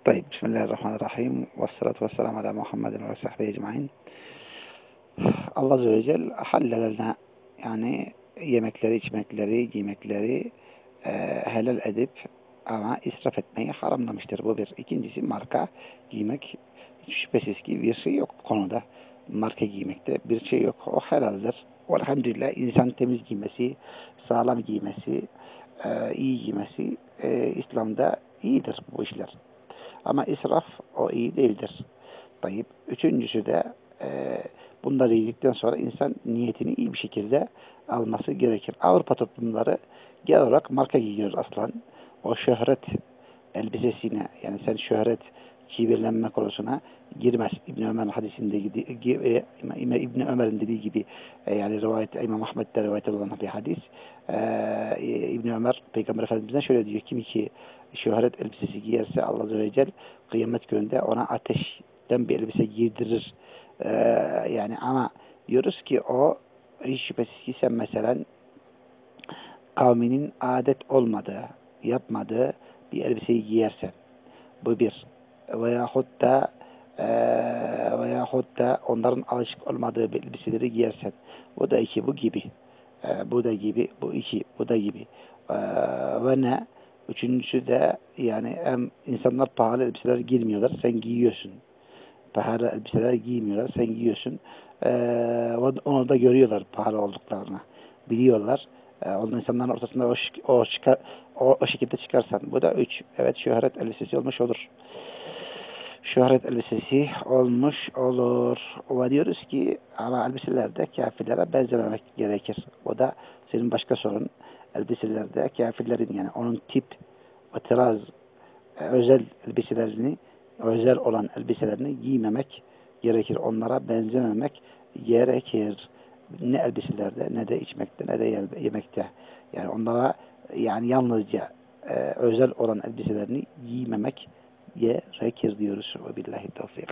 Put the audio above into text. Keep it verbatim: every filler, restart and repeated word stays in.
طيب بسم الله الرحمن الرحيم والصلاة والسلام على محمد وصحبه أجمعين. Allah Azze ve Celle halal lana yani yemekleri, içmekleri, giymekleri e, helal edip ama israf etmeyi haramlamıştır. Bu bir. İkincisi marka giymek. Hiç şüphesiz ki bir şey yok konuda. Marka giymekte bir şey yok. O helaldir. Elhamdülillah insan temiz giymesi, sağlam giymesi, e, iyi giymesi e, İslam'da iyidir bu işler. Ama israf o iyi değildir. Tayyip. Üçüncüsü de e, bunları yedikten sonra insan niyetini iyi bir şekilde alması gerekir. Avrupa toplumları genel olarak marka giyiyor aslan. O şöhret elbisesine yani sen şöhret kibirlenme konusuna girmez. İbn Ömer hadisinde gibi İbn Ömer'in dediği gibi e, yani rivayet İmam Ahmed'de rivayet olan bir hadis. E, İbn Ömer Peygamber Efendimiz'den şöyle diyor: kim ki şöhret elbisesi giyerse Allah Azze ve Celle kıyamet gününde ona ateşten bir elbise giydirir. E, yani ama diyoruz ki o hiç şüphesiz ki sen mesela kavminin adet olmadığı, yapmadığı bir elbiseyi giyersen, bu bir. Veyahut da e, veyahut da onların alışık olmadığı bir elbiseleri giyersen, bu da iki, bu gibi. E, bu da gibi, bu iki, bu da gibi. E, ve ne? Üçüncüsü de yani hem insanlar pahalı elbiseler giymiyorlar, sen giyiyorsun. Pahalı elbiseler giymiyorlar, sen giyiyorsun. E, onu da görüyorlar pahalı olduklarını. Biliyorlar. E, onun insanların ortasında o, o, çıkar, o, o şekilde çıkarsan. Bu da üç. Evet, şöhret elbisesi olmuş olur. Şöhret elbisesi olmuş olur. Ve diyoruz ki ama elbiselerde kafirlere benzememek gerekir. O da senin başka sorun. Elbiselerde kafirlerin yani onun tip ve tıraz e, özel elbiselerini özel olan elbiselerini giymemek gerekir. Onlara benzememek gerekir. Ne elbiselerde ne de içmekte ne de yemekte. Yani onlara yani yalnızca e, özel olan elbiselerini giymemek gerekir diyoruz. Ve billahi tevfik.